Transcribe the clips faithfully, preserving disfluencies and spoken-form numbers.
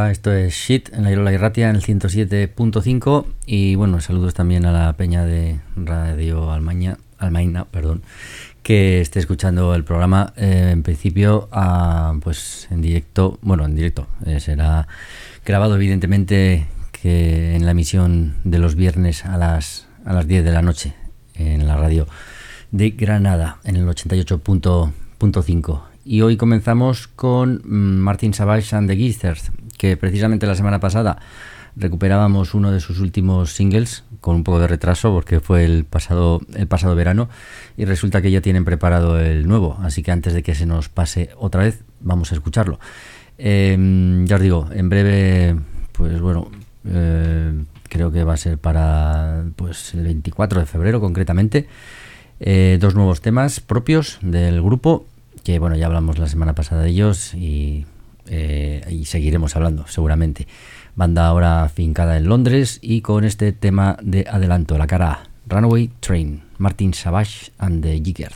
hola, esto es Shit en la Irola Irratia en el ciento siete punto cinco y bueno, saludos también a la peña de Radio Almaña, Almaina, perdón, que esté escuchando el programa eh, en principio a, pues en directo, bueno, en directo, eh, será grabado evidentemente que en la emisión de los viernes a las, a las diez de la noche en la radio de Granada en el ochenta y ocho punto cinco. Y hoy comenzamos con Martin Savage and the Geezers, que precisamente la semana pasada recuperábamos uno de sus últimos singles con un poco de retraso porque fue el pasado, el pasado verano, y resulta que ya tienen preparado el nuevo, así que antes de que se nos pase otra vez vamos a escucharlo. Eh, ya os digo, en breve, pues bueno, eh, creo que va a ser para pues el veinticuatro de febrero concretamente, eh, dos nuevos temas propios del grupo, que bueno, ya hablamos la semana pasada de ellos y, eh, y seguiremos hablando seguramente. Banda ahora afincada en Londres y con este tema de adelanto, la cara A, Runaway Train, Martin Savage and the Geezers.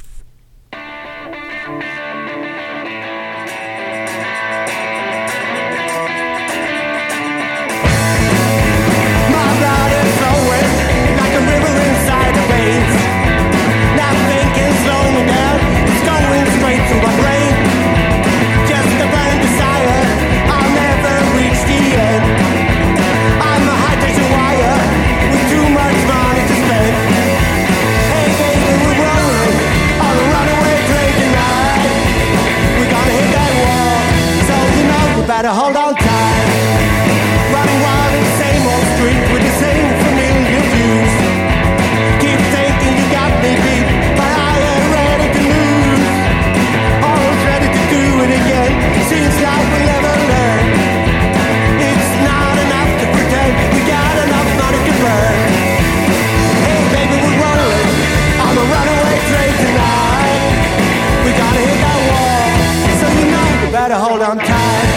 Better hold on tight. Running wild in the same old street with the same familiar views. Keep thinking you got me beat, but I ain't ready to lose. Always ready to do it again. Seems like we'll never learn. It's not enough to pretend we got enough money to burn. Hey baby, we're rolling on a runaway train tonight. We gotta hit that wall, so you know you better hold on tight.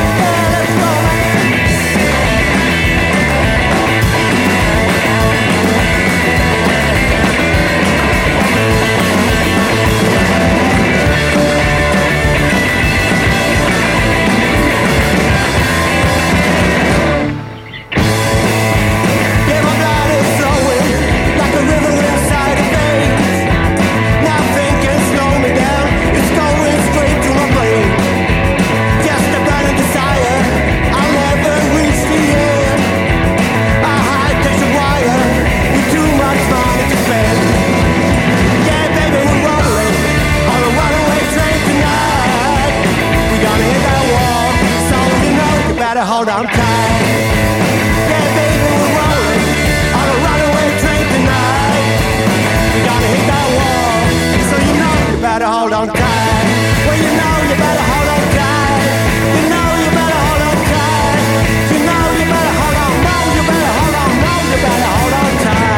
Hold on tight. Yeah, baby, we're rolling on a runaway train tonight. We gotta hit that wall, so you know you better hold on tight. Well, you know you better hold on tight. You know you better hold on tight. You know you better hold on. No, you better hold on. No, you better hold on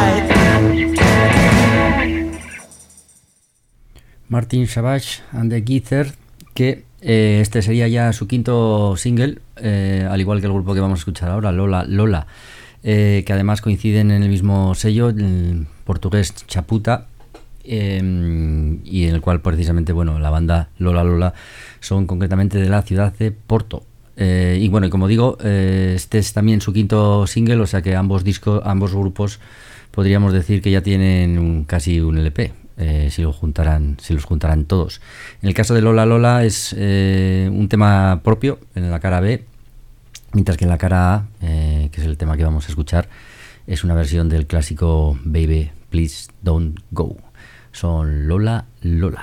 tight. Martin Savage and the Geezers, que eh, este sería ya su quinto single, eh, al igual que el grupo que vamos a escuchar ahora, Lola Lola, eh, que además coinciden en el mismo sello, el portugués Chaputa, eh, y en el cual precisamente, bueno, la banda Lola Lola son concretamente de la ciudad de Porto. Eh, y bueno, y como digo, eh, este es también su quinto single, o sea que ambos discos, ambos grupos podríamos decir que ya tienen un, casi un L P. Eh, si, lo juntaran, si los juntaran todos. En el caso de Lola Lola es eh, un tema propio en la cara B, mientras que en la cara A, eh, que es el tema que vamos a escuchar, es una versión del clásico Baby Please Don't Go. Son Lola Lola.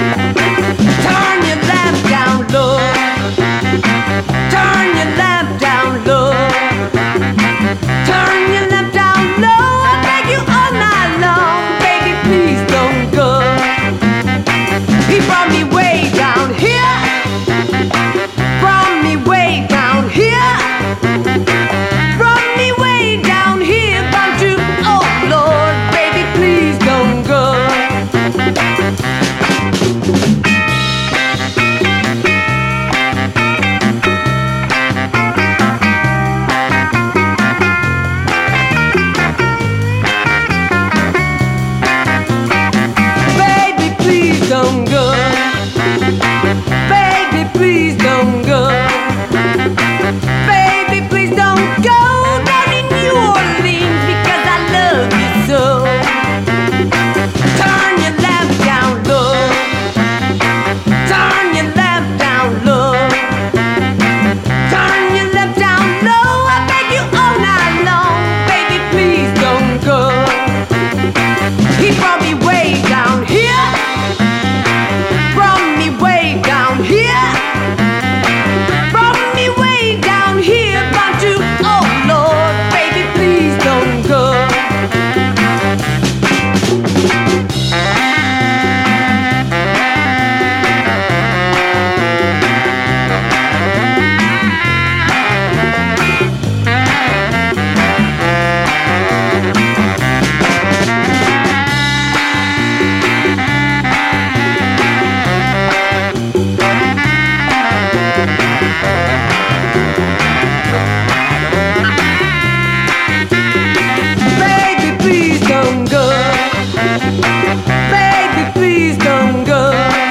Turn your lamp don't go. Baby, please don't go. Baby, please don't go down in New Orleans because I love you so. Turn your lamp down low. Turn your lamp down low. Turn your lamp down low. I beg you all night long. Baby, please don't go. He brought me way down here. Brought me way down here. Brought me way down here. Bound to, oh Lord, baby, please don't go. Baby, please don't go. Baby, please don't go.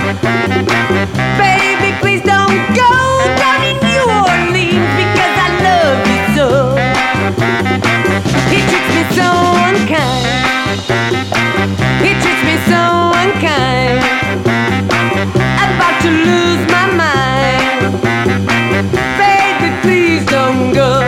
Baby, please don't go down in New Orleans because I love you so. He treats me so unkind. He treats me so unkind. About to lose my mind. Baby, please don't go.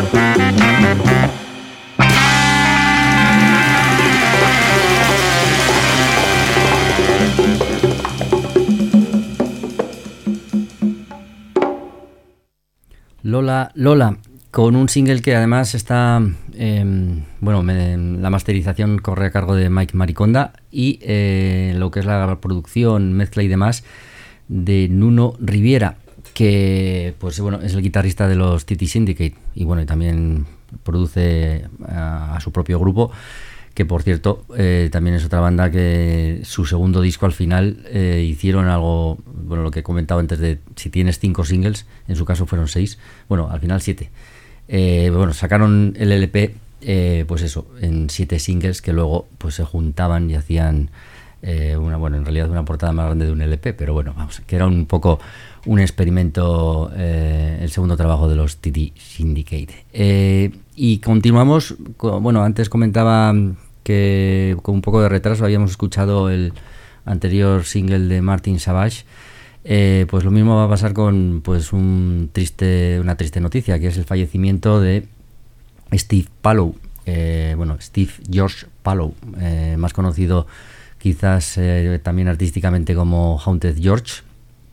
Lola, Lola, con un single que además está, eh, bueno, me, la masterización corre a cargo de Mike Mariconda y eh, lo que es la producción, mezcla y demás de Nuno Riviera, que pues bueno es el guitarrista de los Titty Syndicate y bueno y también produce a, a su propio grupo, que por cierto eh, también es otra banda que su segundo disco al final eh, hicieron algo, bueno, lo que he comentado antes de si tienes cinco singles, en su caso fueron seis, bueno, al final siete. Eh, bueno, sacaron el L P, eh, pues eso, en siete singles que luego pues se juntaban y hacían eh, una, bueno, en realidad una portada más grande de un L P, pero bueno, vamos, que era un poco un experimento, eh, el segundo trabajo de los Titty Syndicate. Eh, y continuamos, con, bueno, antes comentaba que con un poco de retraso habíamos escuchado el anterior single de Martin Savage. Eh, pues lo mismo va a pasar con pues un triste, una triste noticia, que es el fallecimiento de Steve Pallow, eh, bueno, Steve George Pallow, eh, más conocido quizás eh, también artísticamente como Haunted George,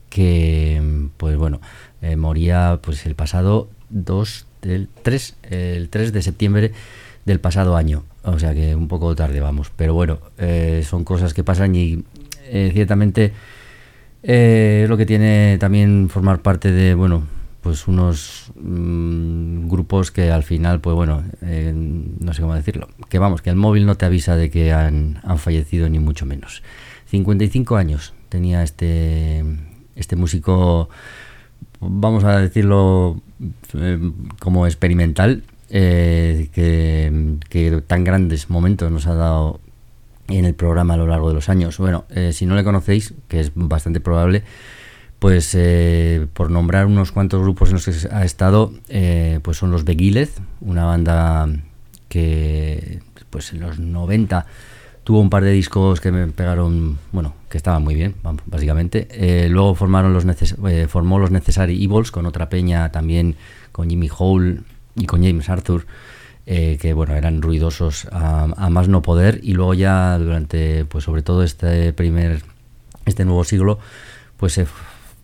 que pues bueno, eh, moría pues el pasado dos, el tres, el tres de septiembre del pasado año, o sea que un poco tarde vamos, pero bueno, eh, son cosas que pasan y eh, ciertamente Eh, es lo que tiene también formar parte de, bueno, pues unos mmm, grupos que al final, pues bueno, eh, no sé cómo decirlo, que vamos, que el móvil no te avisa de que han, han fallecido ni mucho menos. cincuenta y cinco años tenía este, este músico, vamos a decirlo eh, como experimental, eh, que, que tan grandes momentos nos ha dado en el programa a lo largo de los años. Bueno, eh, si no le conocéis, que es bastante probable, pues eh, por nombrar unos cuantos grupos en los que ha estado, eh, pues son los Beguilez, una banda que pues en los noventa tuvo un par de discos que me pegaron, bueno, que estaban muy bien, básicamente. Eh, luego formaron los neces- eh, formó los Necessary Evils con otra peña también, con Jimmy Hole y con James Arthur, Eh, que bueno, eran ruidosos a, a más no poder, y luego ya durante pues sobre todo este primer este nuevo siglo pues se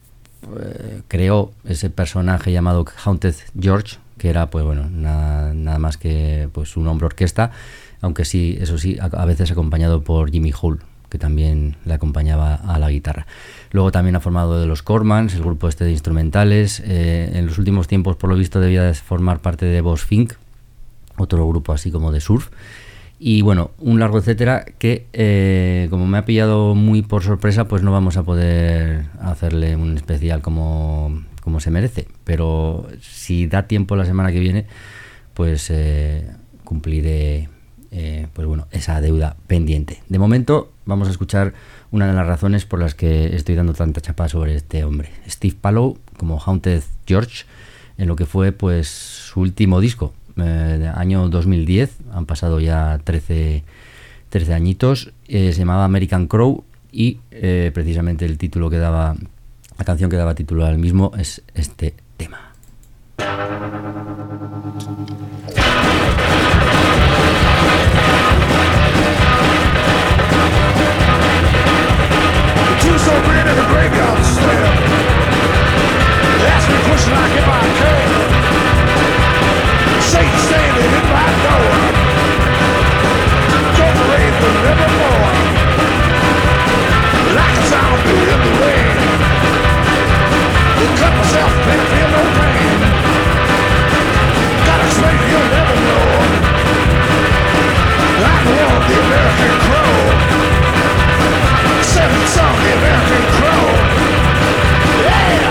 eh, creó ese personaje llamado Haunted George, que era pues bueno nada, nada más que pues un hombre orquesta, aunque sí, eso sí, a, a veces acompañado por Jimmy Hull, que también le acompañaba a la guitarra. Luego también ha formado de los Cormans, el grupo este de instrumentales. Eh, en los últimos tiempos, por lo visto, debía de formar parte de Boss Fink, otro grupo así como de surf. Y bueno, un largo etcétera que, eh, como me ha pillado muy por sorpresa, pues no vamos a poder hacerle un especial como, como se merece. Pero si da tiempo la semana que viene, pues eh, cumpliré eh, pues bueno, esa deuda pendiente. De momento, vamos a escuchar una de las razones por las que estoy dando tanta chapa sobre este hombre, Steve Pallow, como Haunted George, en lo que fue pues su último disco, eh, año dos mil diez, han pasado ya trece, trece añitos, eh, se llamaba American Crow y eh, precisamente el título que daba, la canción que daba título al mismo es este tema. Two so great in the graveyard stare. They ask me a question like if I care. Satan standing in my door. Don't rain but nevermore. Like a zombie in the rain. Cut myself, can't feel no pain. Gotta explain, you'll never know. I'm the one, the American Crow. Seventh song, the American Crow. Yeah!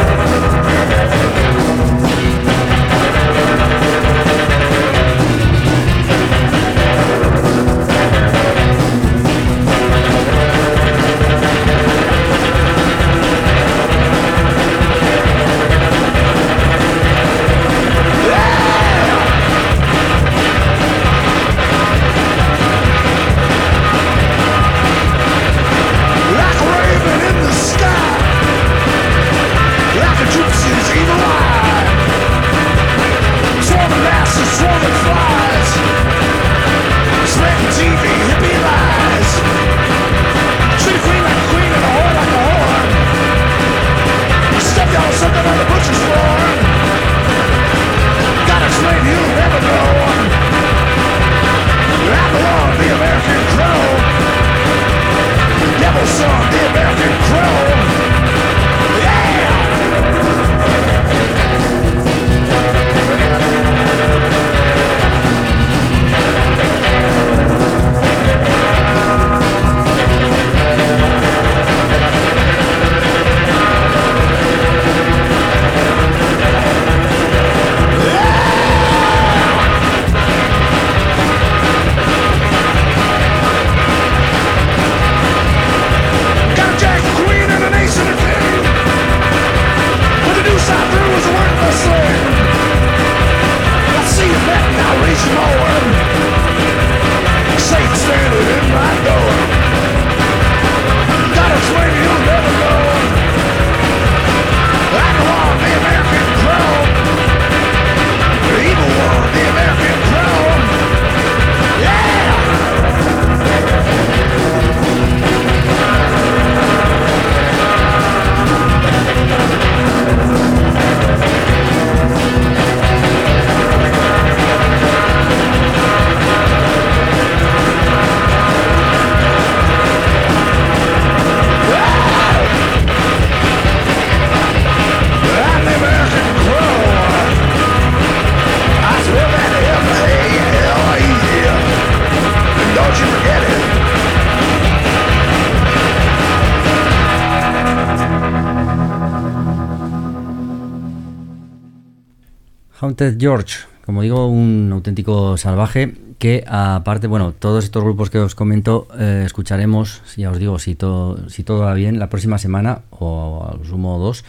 Haunted George, como digo, un auténtico salvaje que aparte, bueno, todos estos grupos que os comento eh, escucharemos, ya os digo, si todo, si todo va bien, la próxima semana o a lo sumo dos,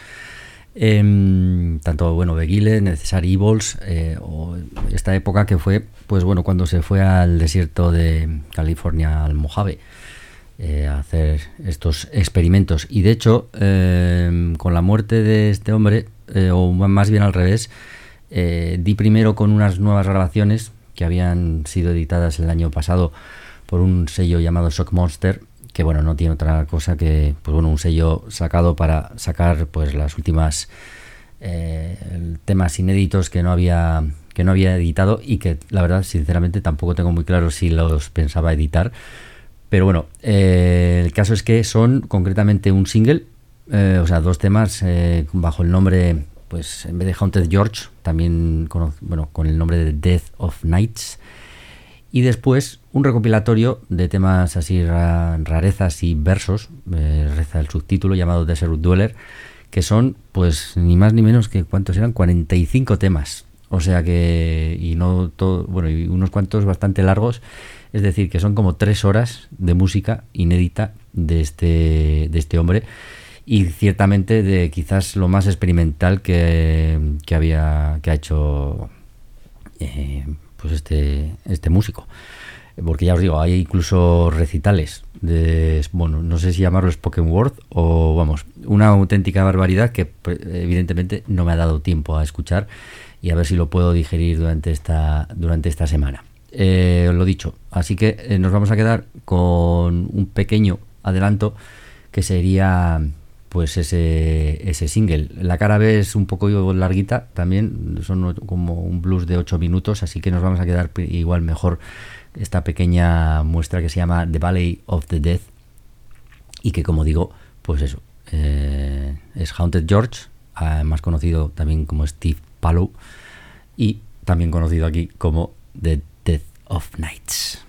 eh, tanto, bueno, Beguile, Necessary Evils, eh, o esta época que fue, pues bueno, cuando se fue al desierto de California, al Mojave, eh, a hacer estos experimentos. Y de hecho, eh, con la muerte de este hombre, eh, o más bien al revés, Eh, di primero con unas nuevas grabaciones que habían sido editadas el año pasado por un sello llamado Shock Monster, que bueno, no tiene otra cosa que pues bueno, un sello sacado para sacar pues las últimas eh, temas inéditos que no había que no había editado y que la verdad sinceramente tampoco tengo muy claro si los pensaba editar, pero bueno, eh, el caso es que son concretamente un single, eh, o sea, dos temas eh, bajo el nombre, pues en vez de Haunted George, también con, bueno, con el nombre de Death of Nights, y después un recopilatorio de temas así ra- rarezas y versos, eh, reza el subtítulo, llamado Desert Dweller, que son pues ni más ni menos que, ¿cuántos eran? cuarenta y cinco temas, o sea que, y no todo, bueno, y unos cuantos bastante largos, Es decir, que son como tres horas de música inédita de este, de este hombre, y ciertamente de quizás lo más experimental que, que había que ha hecho eh, pues este, este músico. Porque ya os digo, hay incluso recitales de, bueno, no sé si llamarlo spoken word o, vamos, una auténtica barbaridad que evidentemente no me ha dado tiempo a escuchar, y a ver si lo puedo digerir durante esta, durante esta semana. Eh, lo dicho, así que eh, nos vamos a quedar con un pequeño adelanto que sería pues ese, ese single. La cara B es un poco larguita también, son como un blues de ocho minutos, así que nos vamos a quedar igual mejor esta pequeña muestra que se llama The Valley of the Dead, y que, como digo, pues eso, eh, es Haunted George, eh, más conocido también como Steve Pallow, y también conocido aquí como The Death of Nights.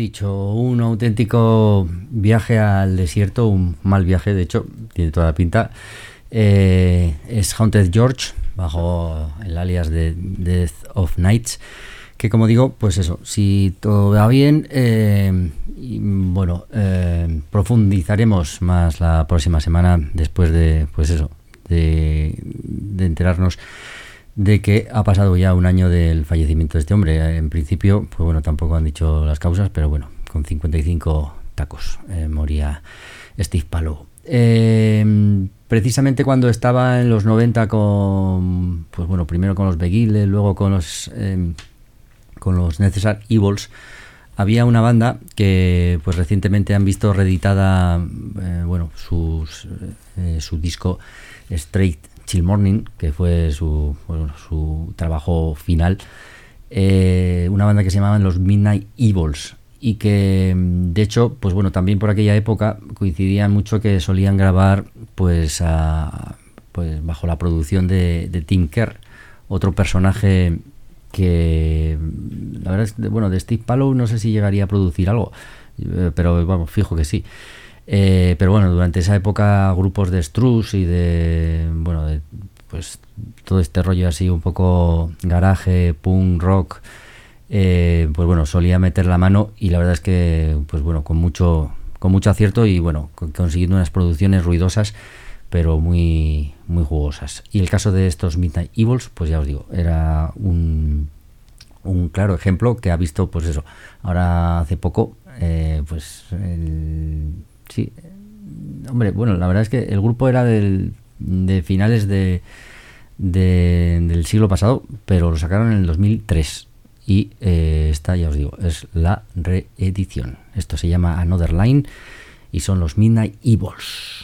dicho, un auténtico viaje al desierto, un mal viaje, de hecho, tiene toda la pinta. Eh, es Haunted George, bajo el alias de Death of Nights, que como digo, pues eso, si todo va bien, eh, y, bueno, eh, profundizaremos más la próxima semana después de, pues eso, de, de enterarnos de que ha pasado ya un año del fallecimiento de este hombre. En principio, pues bueno, tampoco han dicho las causas, pero bueno, con cincuenta y cinco tacos eh, moría Steve Pallow. Eh, precisamente cuando estaba en los noventa con, pues bueno, primero con los Beguiles, luego con los eh, con los Necessary Evils, había una banda que pues recientemente han visto reeditada, eh, bueno, sus, eh, su disco Straight Chill Morning, que fue su, bueno, su trabajo final, eh, una banda que se llamaban los Midnight Evils, y que de hecho, pues bueno, también por aquella época coincidían mucho que solían grabar pues, a, pues bajo la producción de, de Tim Kerr, otro personaje que la verdad es que, bueno, de Steve Pallow no sé si llegaría a producir algo, eh, pero vamos, fijo que sí. Eh, pero bueno, durante esa época grupos de Strus y de, bueno, de, pues todo este rollo así un poco garaje, punk, rock, eh, pues bueno, solía meter la mano, y la verdad es que, pues bueno, con mucho, con mucho acierto, y bueno, consiguiendo unas producciones ruidosas, pero muy, muy jugosas. Y el caso de estos Midnight Evils, pues ya os digo, era un, un claro ejemplo que ha visto, pues eso, ahora hace poco, eh, pues el, sí, hombre, bueno, la verdad es que el grupo era del, de finales de, de del siglo pasado, pero lo sacaron en el dos mil tres, y eh, esta, ya os digo, es la reedición. Esto se llama Another Line y son los Midnight Evils.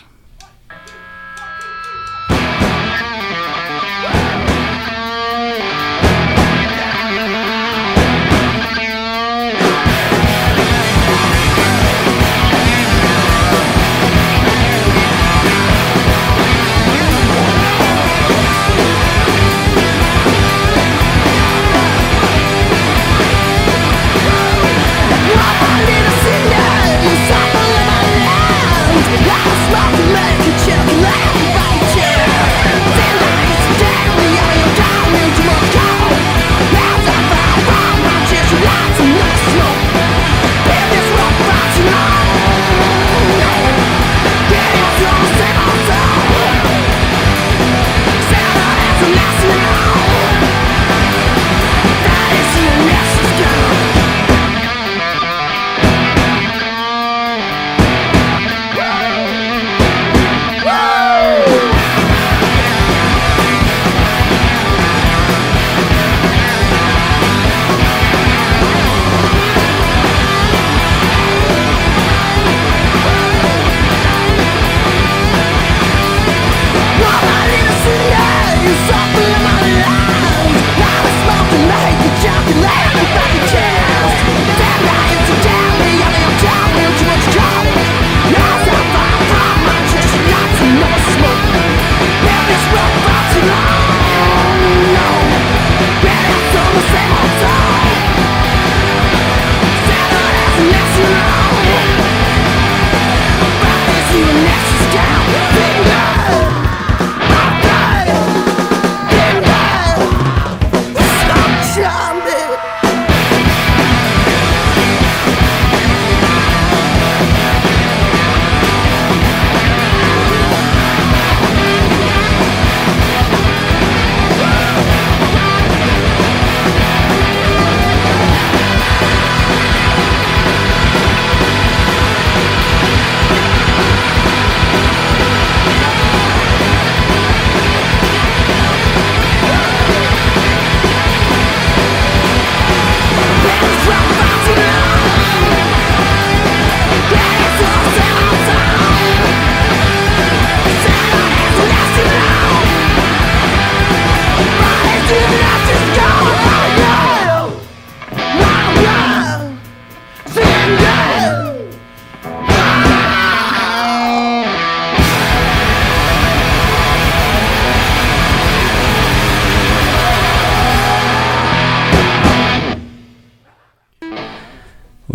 Something in my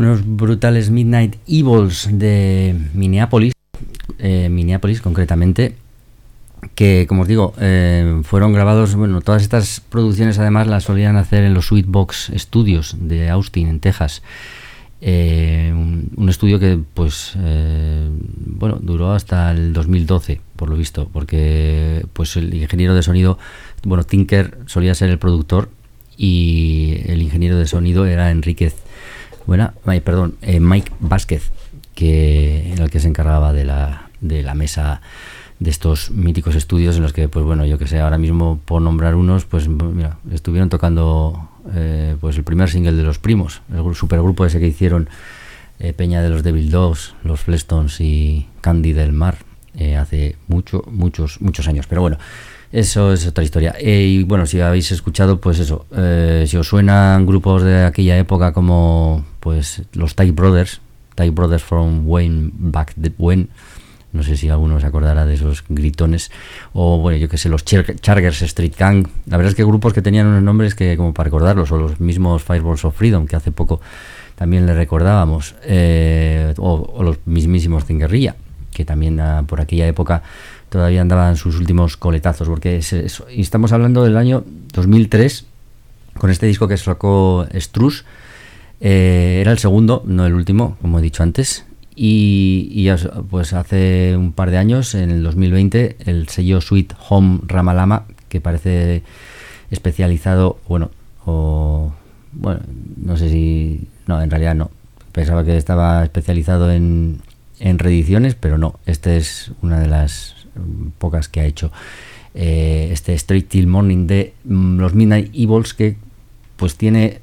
unos brutales Midnight Evils de Minneapolis, eh, Minneapolis concretamente, que como os digo, eh, fueron grabados, bueno, todas estas producciones además las solían hacer en los Sweetbox Studios de Austin, en Texas. Eh, un, un estudio que pues eh, bueno, duró hasta el dos mil doce, por lo visto, porque pues el ingeniero de sonido, bueno, Tinker solía ser el productor y el ingeniero de sonido era Enríquez, bueno, ay, perdón, eh, Mike Vázquez, que era el que se encargaba de la, de la mesa de estos míticos estudios en los que, pues bueno, yo que sé, ahora mismo por nombrar unos, pues mira, estuvieron tocando eh, pues el primer single de Los Primos, el supergrupo ese que hicieron eh, Peña de los Devil Dogs, los Flintstones y Candy del Mar, eh, hace mucho, muchos, muchos años, pero bueno, eso es otra historia. Eh, y bueno, si habéis escuchado, pues eso, eh, si os suenan grupos de aquella época como pues los Type Brothers, Type Brothers from Wayne Back the When, no sé si alguno se acordará de esos gritones, o bueno, yo que sé, los Char- Chargers Street Gang. La verdad es que grupos que tenían unos nombres que como para recordarlos, o los mismos Fireballs of Freedom, que hace poco también le recordábamos, eh, o, o los mismísimos Zinguerrilla, que también ah, por aquella época todavía andaban sus últimos coletazos, porque es eso. Y estamos hablando del año dos mil tres, con este disco que sacó Struss, eh, era el segundo, no el último, como he dicho antes. Y, y pues hace un par de años, en el dos mil veinte, el sello Sweet Home Ramalama, que parece especializado, bueno, o bueno, no sé si, no, en realidad no, pensaba que estaba especializado en, en reediciones, pero no, esta es una de las pocas que ha hecho, eh, este Straight Till Morning de mm, los Midnight Evils, que pues tiene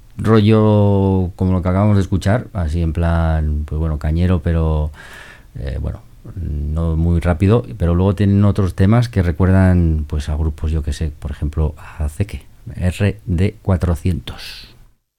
rollo como lo que acabamos de escuchar, así en plan, pues bueno, cañero, pero eh, bueno, no muy rápido, pero luego tienen otros temas que recuerdan pues a grupos, yo que sé, por ejemplo a Zeke, R D cuatrocientos.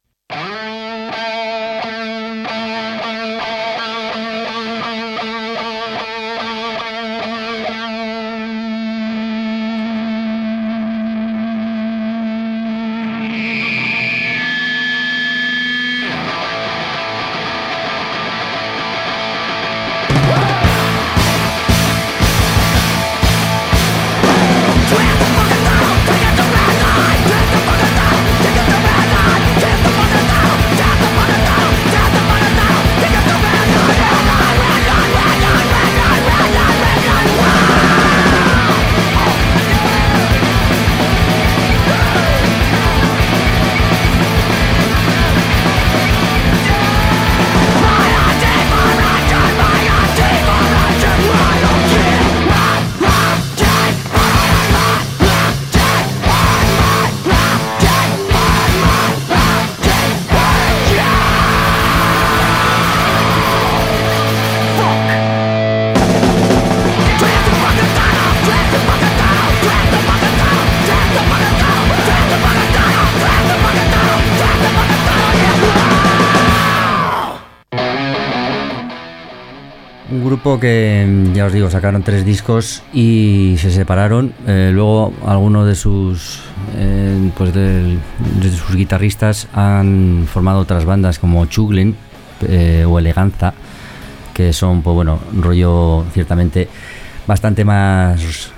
Que ya os digo, sacaron tres discos y se separaron. Eh, luego algunos de sus eh, pues de, de sus guitarristas han formado otras bandas como Chuglen eh, o Eleganza, que son pues bueno, rollo ciertamente bastante más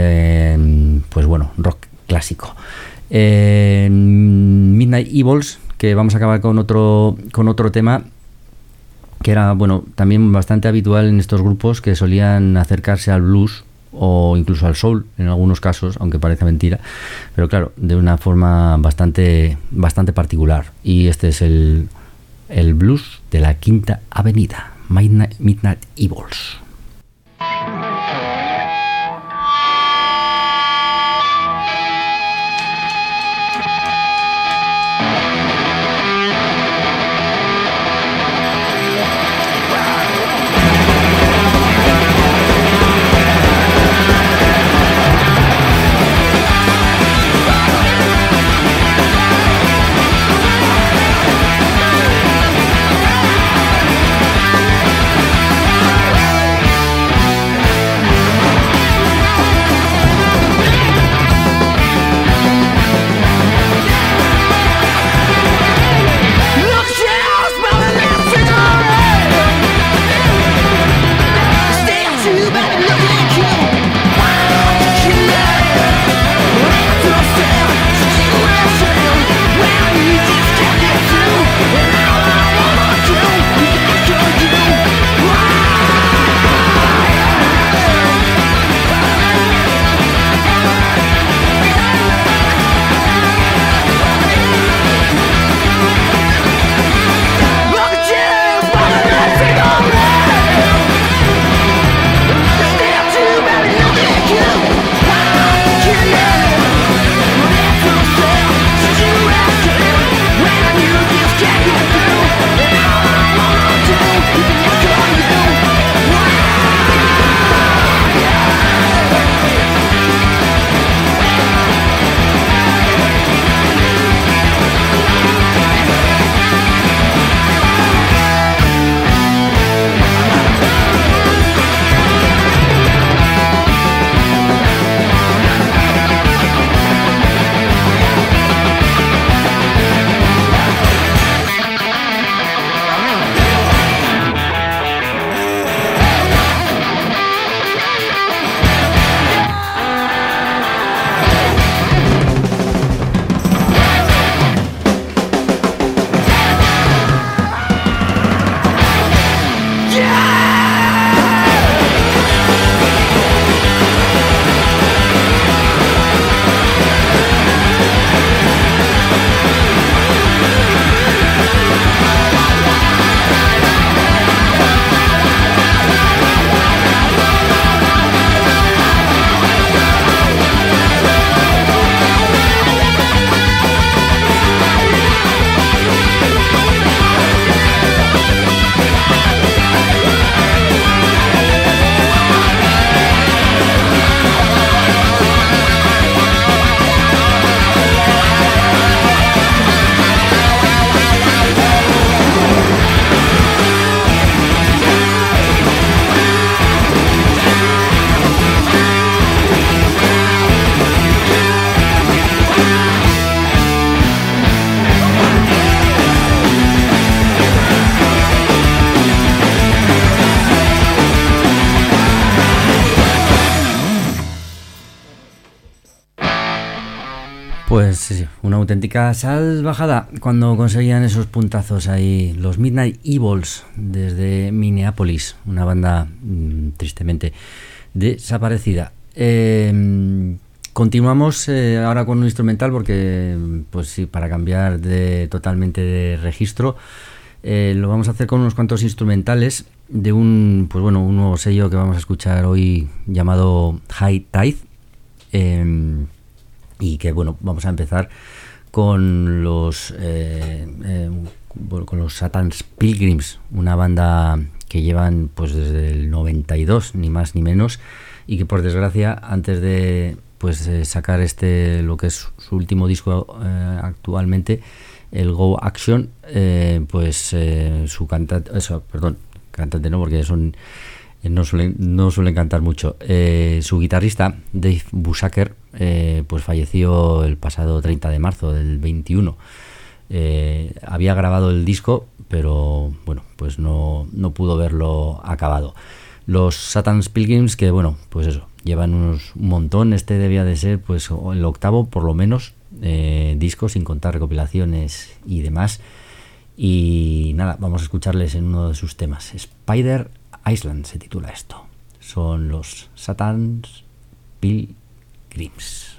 eh, pues bueno, rock clásico. Eh, Midnight Evils, que vamos a acabar con otro con otro tema que era, bueno, también bastante habitual en estos grupos, que solían acercarse al blues o incluso al soul en algunos casos, aunque parezca mentira, pero claro, de una forma bastante bastante particular. Y este es el, el blues de la Quinta Avenida, Midnight, Midnight Evils. We'll be right back. Pues sí, una auténtica salvajada cuando conseguían esos puntazos ahí los Midnight Evils desde Minneapolis, una banda mmm, tristemente desaparecida. Eh, continuamos eh, ahora con un instrumental porque, pues sí, para cambiar de totalmente de registro, eh, lo vamos a hacer con unos cuantos instrumentales de un, pues bueno, un nuevo sello que vamos a escuchar hoy llamado High Tide. Eh, y que bueno, vamos a empezar con los eh, eh, con los Satan's Pilgrims, una banda que llevan pues desde el noventa y dos, ni más ni menos, y que por desgracia antes de pues eh, sacar este lo que es su último disco eh, actualmente, el Go Action, eh, pues eh, su cantante, eso, perdón, cantante no, porque son no suelen, no suelen cantar mucho. Eh, su guitarrista, Dave Busacker, eh, pues falleció el pasado treinta de marzo del veintiuno. Eh, había grabado el disco, pero bueno, pues no, no pudo verlo acabado. Los Satan's Pilgrims, que bueno, pues eso, llevan unos, un montón. Este debía de ser pues el octavo, por lo menos, eh, disco, sin contar recopilaciones y demás. Y nada, vamos a escucharles en uno de sus temas. Spider Island se titula esto. Son los Satan's Pilgrims.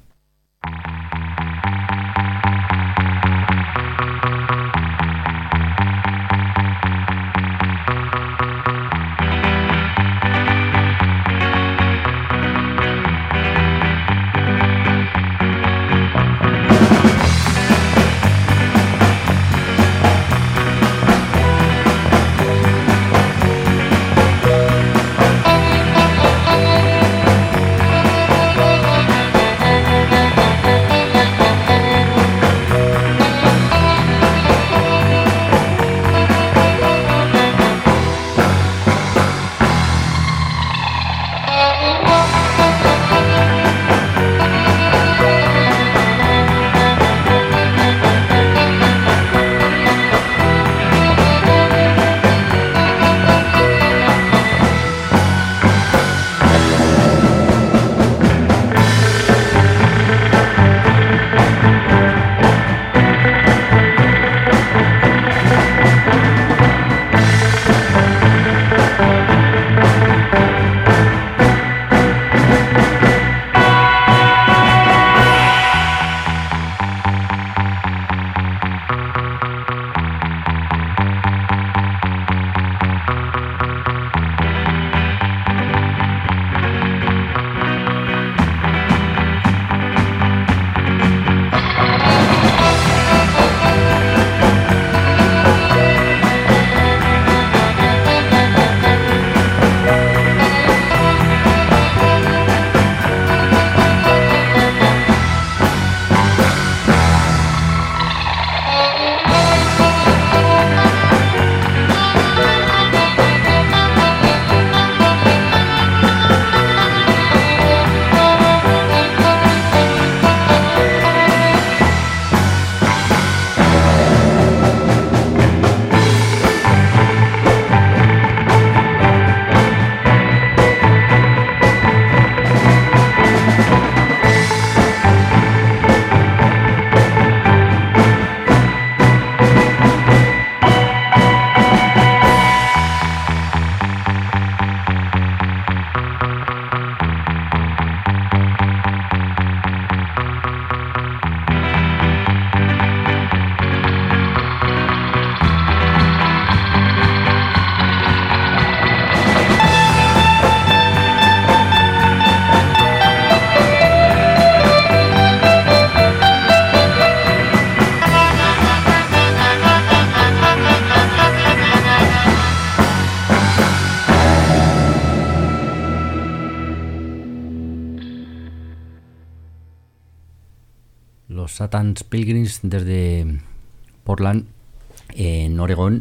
Satan's Pilgrims desde Portland, en Oregón,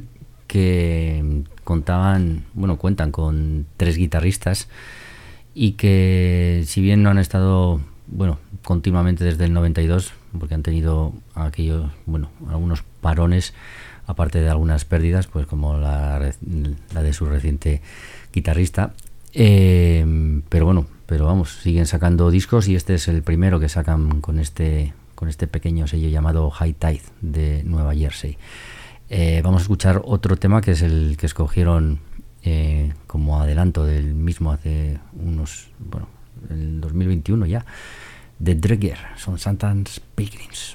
que contaban, bueno, cuentan con tres guitarristas y que, si bien no han estado, bueno, continuamente desde el noventa y dos, porque han tenido aquellos, bueno, algunos parones, aparte de algunas pérdidas, pues como la, la de su reciente guitarrista, eh, pero bueno, pero vamos, siguen sacando discos y este es el primero que sacan con este con este pequeño sello llamado High Tide de Nueva Jersey. Eh, vamos a escuchar otro tema que es el que escogieron eh, como adelanto del mismo hace unos, bueno, el dos mil veintiuno ya, de Dreger, son Satan's Pilgrims.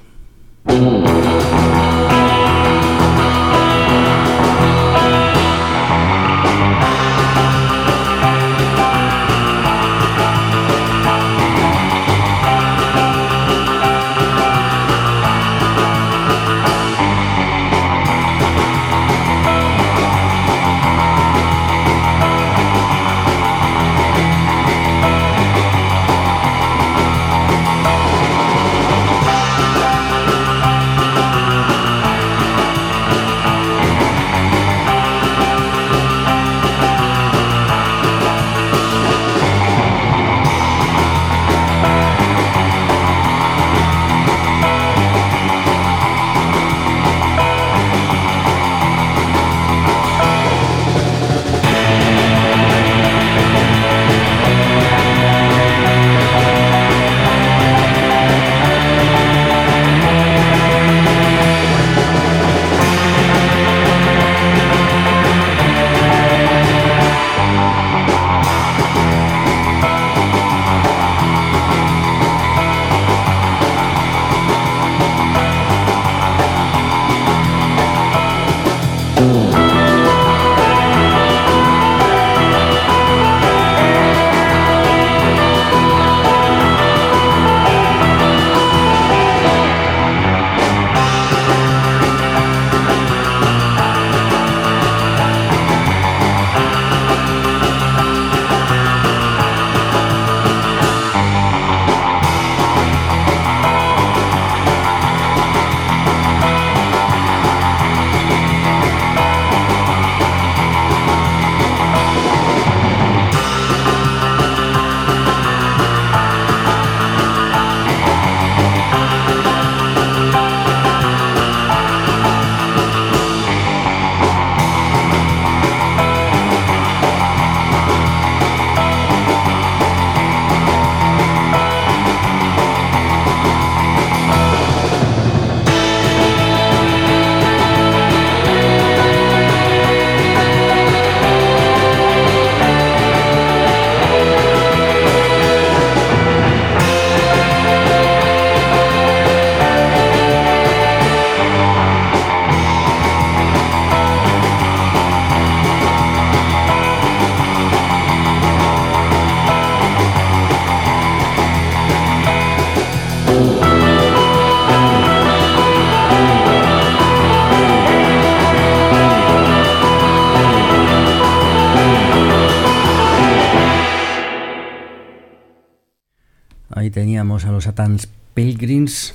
Ahí teníamos a los Satan's Pilgrims,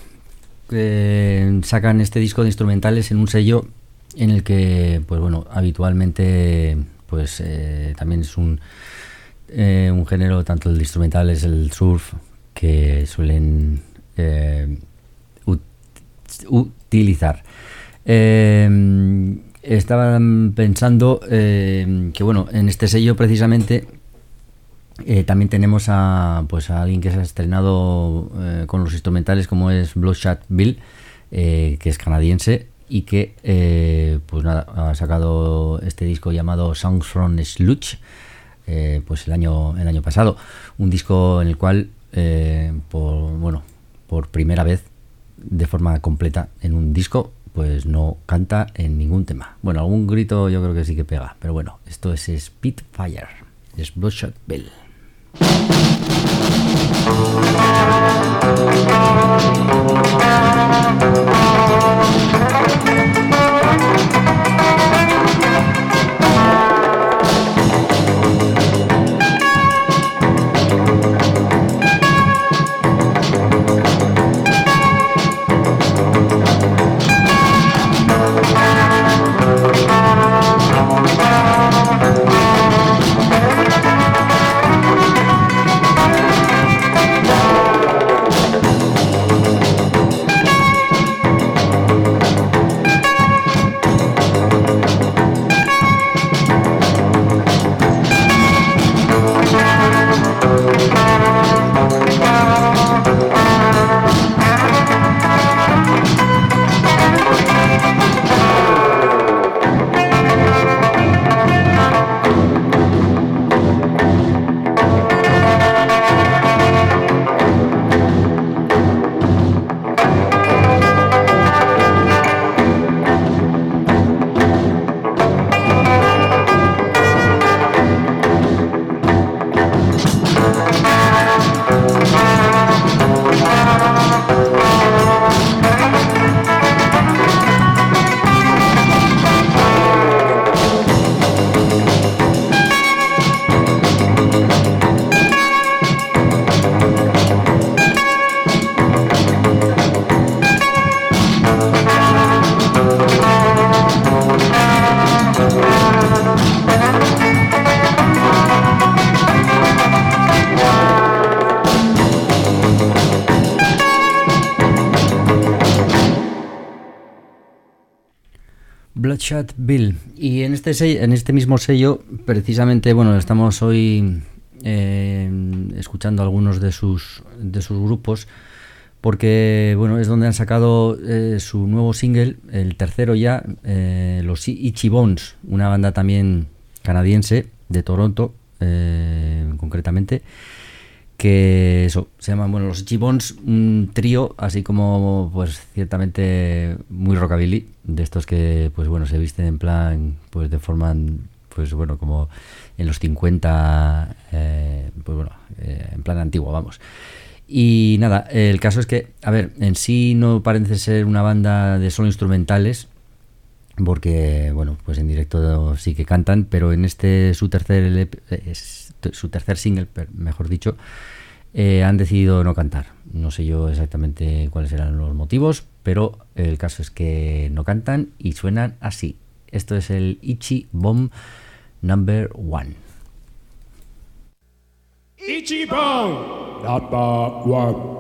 que sacan este disco de instrumentales en un sello en el que, pues bueno, habitualmente pues eh, también es un, eh, un género, tanto el instrumental es el surf, que suelen eh, ut- utilizar. Eh, estaban pensando eh, que, bueno, en este sello precisamente Eh, también tenemos a pues a alguien que se ha estrenado eh, con los instrumentales, como es Bloodshot Bill, eh, que es canadiense y que eh, pues nada, ha sacado este disco llamado Songs from Sludge eh, pues el año el año pasado, un disco en el cual eh, por bueno por primera vez de forma completa en un disco pues no canta en ningún tema. Bueno, algún grito yo creo que sí que pega, pero bueno, esto es Spitfire, es Bloodshot Bill. Bloodshot Bill. Y en este sello, en este mismo sello, precisamente, bueno, estamos hoy eh, escuchando algunos de sus de sus grupos, porque bueno, es donde han sacado eh, su nuevo single, el tercero ya, eh, los Itchy Bones, una banda también canadiense de Toronto, eh, concretamente, que eso, se llaman, bueno, los Itchy Bones, un trío así como, pues ciertamente muy rockabilly, de estos que, pues bueno, se visten en plan, pues de forma, pues bueno, como en los cincuenta, eh, pues bueno, eh, en plan antiguo, vamos. Y nada, el caso es que, a ver, en sí no parece ser una banda de solo instrumentales, porque, bueno, pues en directo sí que cantan, pero en este, su tercer L P, eh, su tercer single, mejor dicho, eh, han decidido no cantar. No sé yo exactamente cuáles eran los motivos, pero el caso es que no cantan y suenan así. Esto es el Itchy Bomb Number One. Itchy Bone, number one.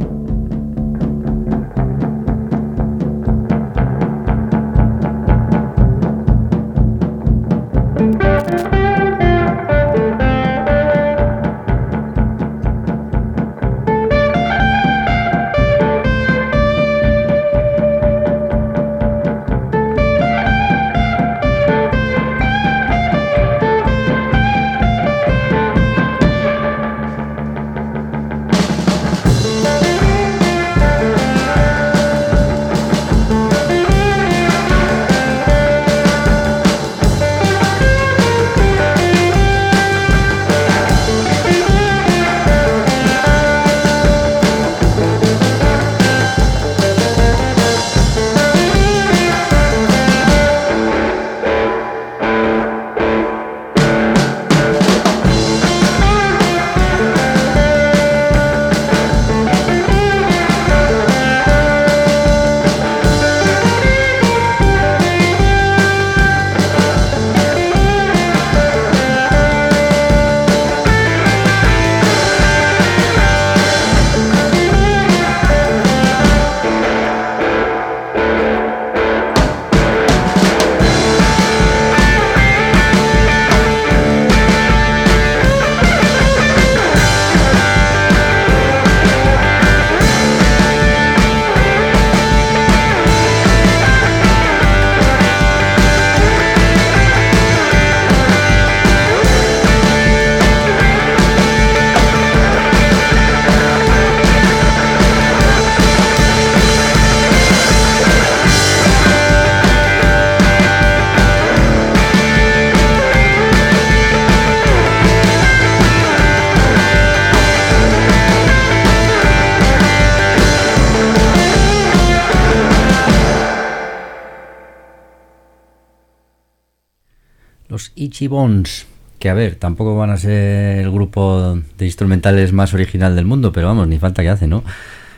Itchy Bones, que a ver, tampoco van a ser el grupo de instrumentales más original del mundo, pero vamos, ni falta que hace, ¿no?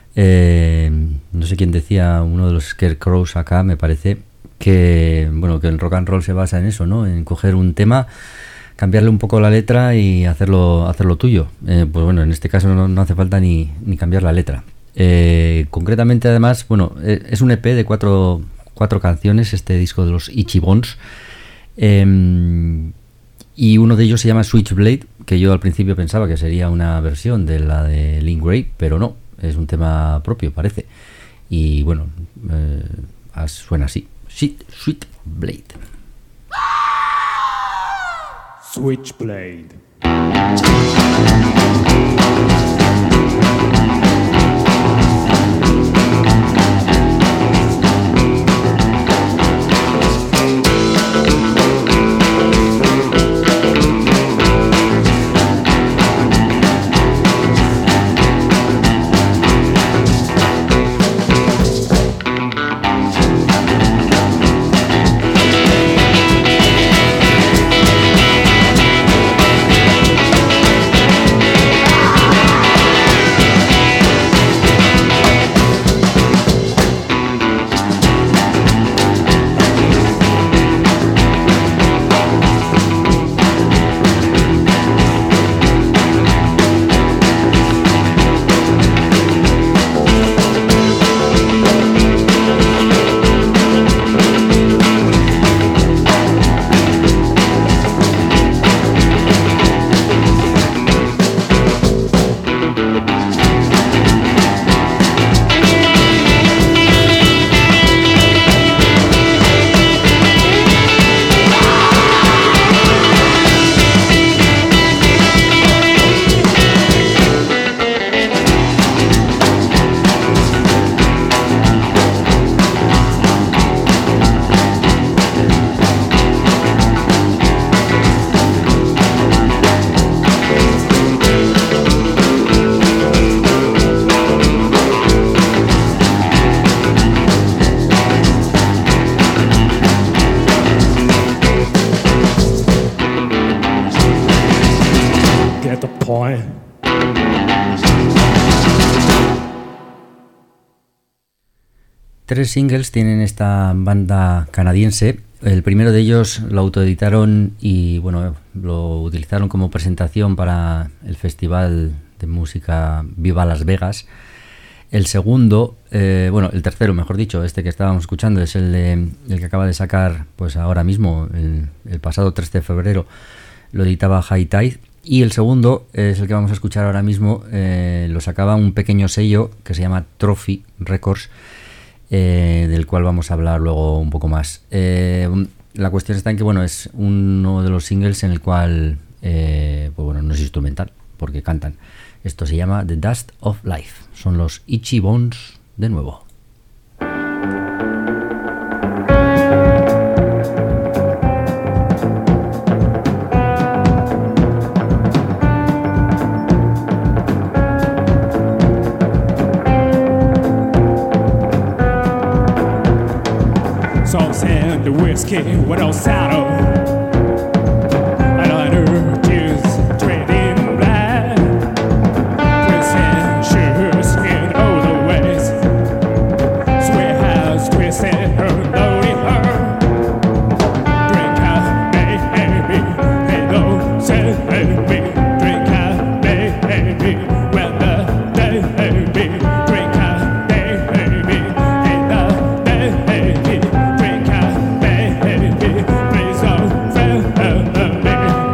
Eh, no sé quién decía, uno de los Scarecrows acá, me parece, que bueno, que el rock and roll se basa en eso, ¿no? En coger un tema, cambiarle un poco la letra y hacerlo, hacerlo tuyo. Eh, pues bueno, en este caso no, no hace falta ni, ni cambiar la letra. Eh, concretamente, además, bueno, es un E P de cuatro, cuatro canciones, este disco de los Itchy Bones. Eh, y uno de ellos se llama Switchblade, que yo al principio pensaba que sería una versión de la de Link Wray, pero no, es un tema propio, parece. Y bueno, eh, suena así: Switchblade. Switchblade. Tres singles tienen esta banda canadiense. El primero de ellos lo autoeditaron y bueno, lo utilizaron como presentación para el festival de música Viva Las Vegas. El segundo, eh, bueno, el tercero, mejor dicho, este que estábamos escuchando, es el, de, el que acaba de sacar, pues ahora mismo, el, el pasado tres de febrero, lo editaba High Tide. Y el segundo es el que vamos a escuchar ahora mismo, eh, lo sacaba un pequeño sello que se llama Trophy Records, eh, del cual vamos a hablar luego un poco más. Eh, la cuestión está en que, bueno, es uno de los singles en el cual, eh, pues bueno, no es instrumental, porque cantan. Esto se llama The Dust of Life. Son los Itchy Bones de nuevo. Some sand the whiskey with no saddle. And I know tears trading black. Twist and shoes in all the ways. Sweet house twisted her, loading her. Drink out, baby, hey, don't say me. Drink out, baby, when the day, baby. Drink out, baby, hey, the day, baby. Please don't fail me.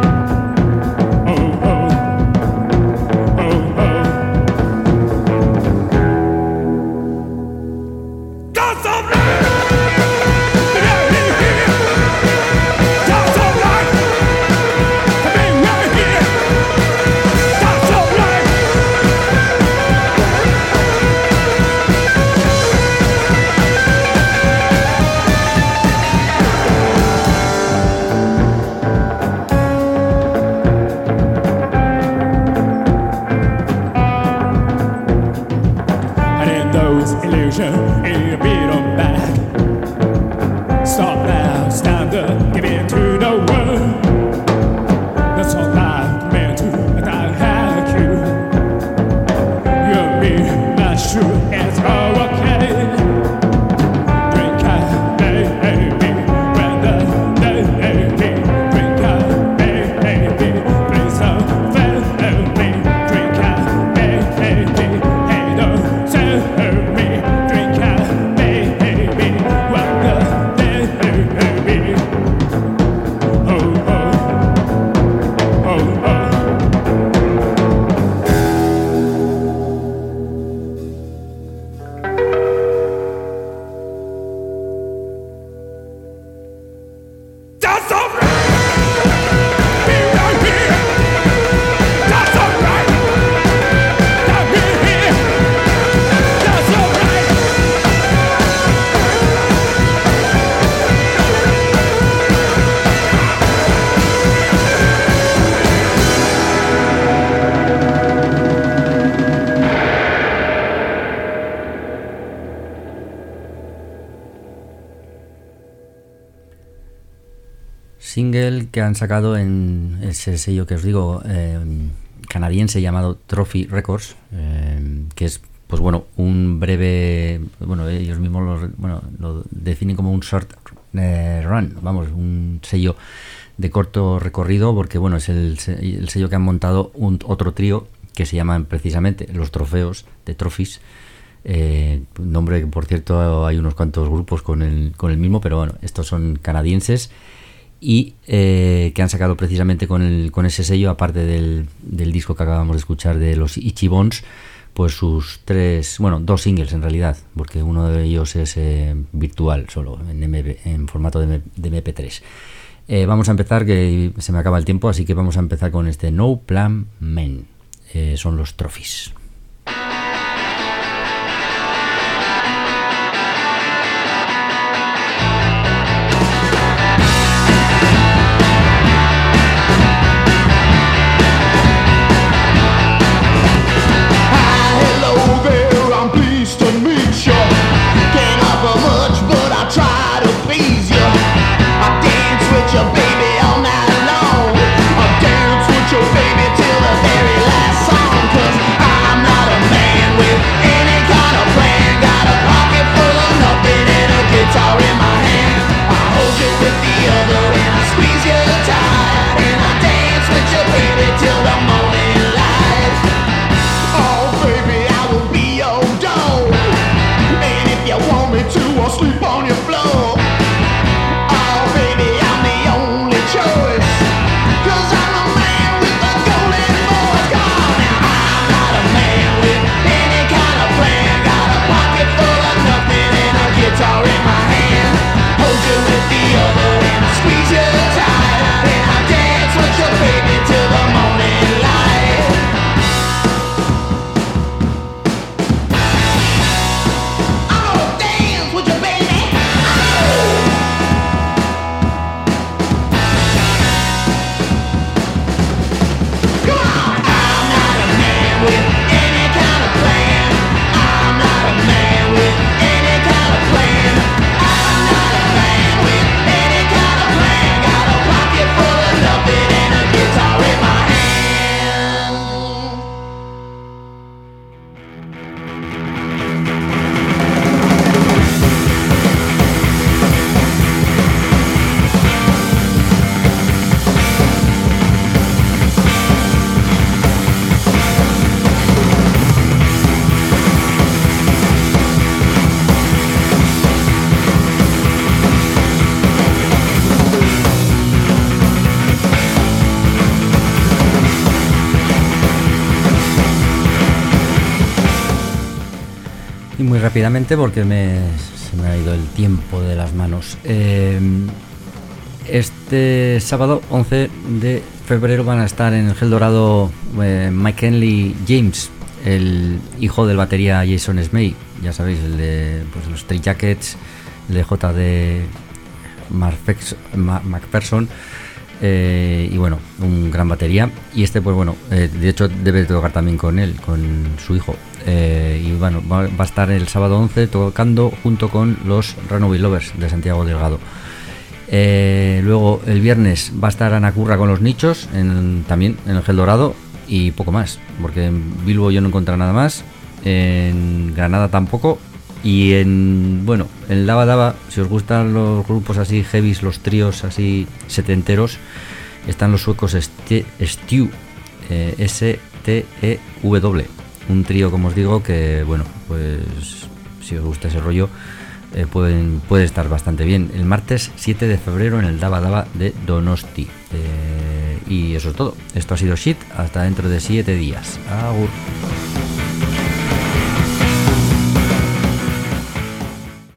Single que han sacado en ese sello que os digo, eh, canadiense llamado Trophy Records, eh, que es, pues bueno, un breve, bueno, ellos mismos lo, bueno, lo definen como un short eh, run, vamos, un sello de corto recorrido, porque bueno, es el, el sello que han montado un otro trío que se llaman precisamente Los Trofeos de Trophies. Eh, nombre que, por cierto, hay unos cuantos grupos con el, con el mismo, pero bueno, estos son canadienses y eh, que han sacado precisamente con, el, con ese sello, aparte del, del disco que acabamos de escuchar de los Itchy Bones, pues sus tres, bueno, dos singles en realidad, porque uno de ellos es eh, virtual solo, en, M P, en formato de, de eme pe tres. Eh, vamos a empezar, que se me acaba el tiempo, así que vamos a empezar con este No Plan Men. Eh, son los Trophies. I'm rápidamente porque me, se me ha ido el tiempo de las manos. Eh, este sábado once de febrero van a estar en el Gel Dorado eh, Mackenzie James, el hijo del batería Jason Smith, ya sabéis, el de pues, los Stray Jackets, el de J D McPherson, eh, y bueno, un gran batería. Y este, pues bueno, eh, de hecho debe tocar también con él, con su hijo. Eh, y bueno, va, va a estar el sábado once tocando junto con los Runaway Lovers de Santiago Delgado. Eh, luego el viernes va a estar Ana Curra con los Nichos, en, también en el Gel Dorado, y poco más, porque en Bilbo yo no encontré nada más, en Granada tampoco, y en, bueno, en Daba Daba, si os gustan los grupos así heavies, los tríos así setenteros, están los suecos Stew, eh, S T E W, un trío, como os digo, que bueno, pues si os gusta ese rollo, Eh, pueden, puede estar bastante bien. El martes siete de febrero en el Daba Daba de Donosti. Eh, y eso es todo. Esto ha sido Shit. Hasta dentro de siete días. Agur.